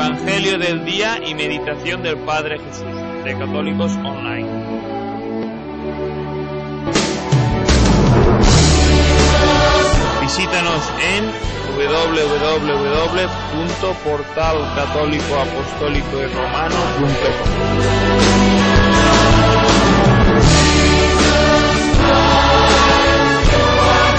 Evangelio del día y meditación del Padre Jesús, de Católicos Online. Visítanos en www.portalcatólicoapostólicoyromano.com.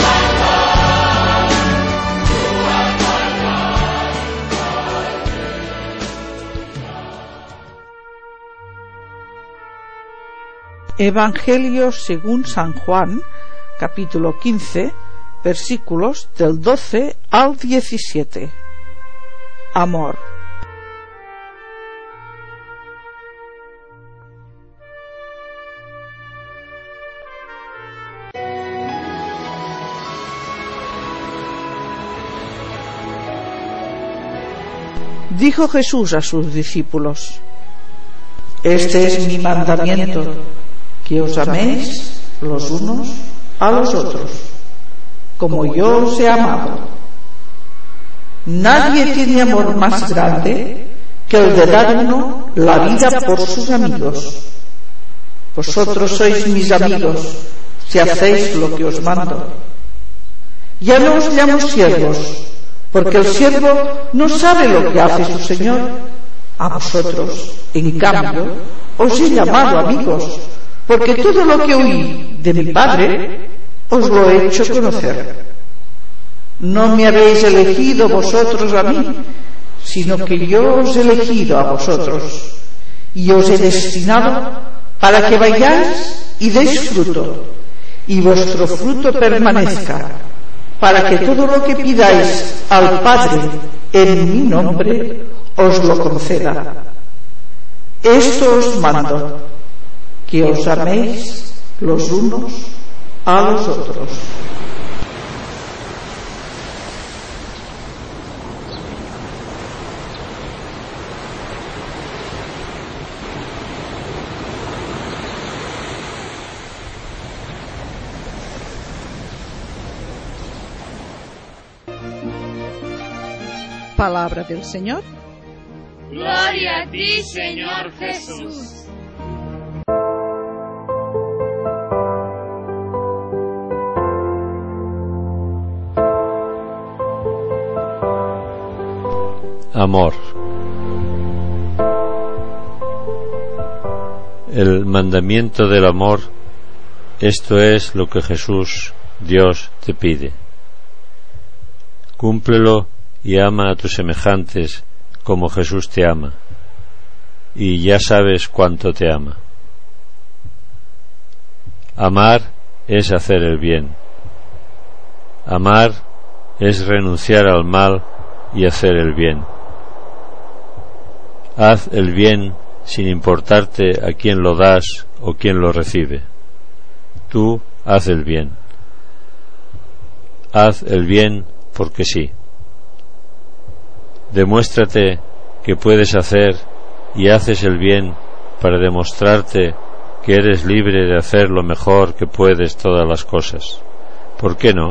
Evangelio según San Juan, capítulo 15, versículos del 12 al 17. Amor. Dijo Jesús a sus discípulos: Este es mi mandamiento, que os améis los unos a los otros, como yo os he amado. Nadie tiene amor más grande que el de dar uno la vida por sus amigos. Vosotros sois mis amigos si hacéis lo que os mando. Ya no os llamo siervos, porque el siervo no sabe lo que hace su señor. A vosotros, en cambio, os he llamado amigos, porque todo lo que oí de mi Padre os lo he hecho conocer. No me habéis elegido vosotros a mí, sino que yo os he elegido a vosotros, y os he destinado para que vayáis y deis fruto, y vuestro fruto permanezca, para que todo lo que pidáis al Padre en mi nombre os lo conceda. Esto os mando, que os améis los unos a los otros. Palabra del Señor. Gloria a ti, Señor Jesús. Amor. El mandamiento del amor, esto es lo que Jesús, Dios, te pide. Cúmplelo y ama a tus semejantes como Jesús te ama, y ya sabes cuánto te ama. Amar es hacer el bien. Amar es renunciar al mal y hacer el bien. Haz el bien sin importarte a quién lo das o quién lo recibe. Tú haz el bien. Haz el bien porque sí. Demuéstrate que puedes hacer y haces el bien para demostrarte que eres libre de hacer lo mejor que puedes todas las cosas. ¿Por qué no?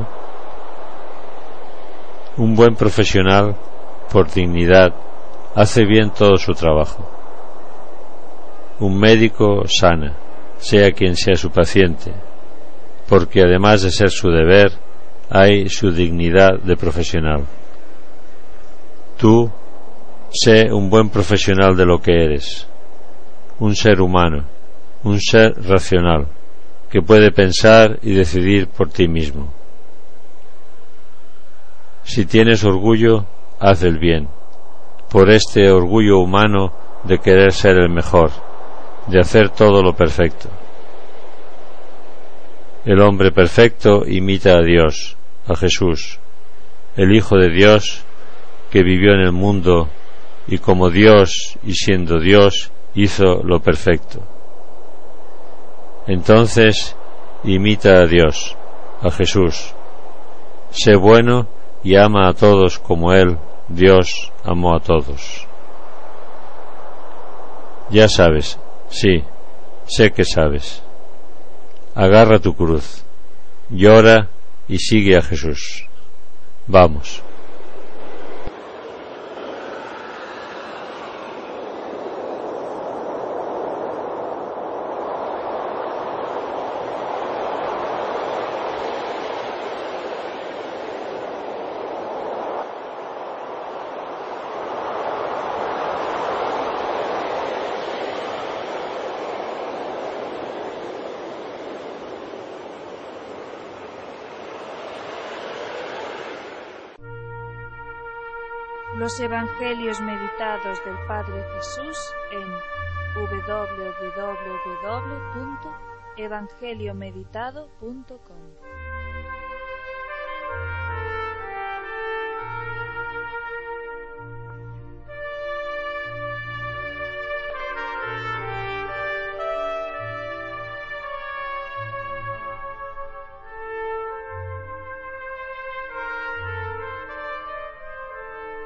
Un buen profesional, por dignidad, hace bien todo su trabajo. Un médico sana, sea quien sea su paciente, porque además de ser su deber, hay su dignidad de profesional. Tú, sé un buen profesional de lo que eres, un ser humano, un ser racional, que puede pensar y decidir por ti mismo. Si tienes orgullo, haz el bien, por este orgullo humano de querer ser el mejor, de hacer todo lo perfecto. El hombre perfecto imita a Dios, a Jesús, el Hijo de Dios, que vivió en el mundo y como Dios y siendo Dios hizo lo perfecto. Entonces imita a Dios, a Jesús. Sé bueno y ama a todos como Él, Dios, amó a todos. Ya sabes, sí, sé que sabes. Agarra tu cruz, llora y sigue a Jesús. 'Vamos. Los Evangelios meditados del Padre Jesús en www.evangeliomeditado.com.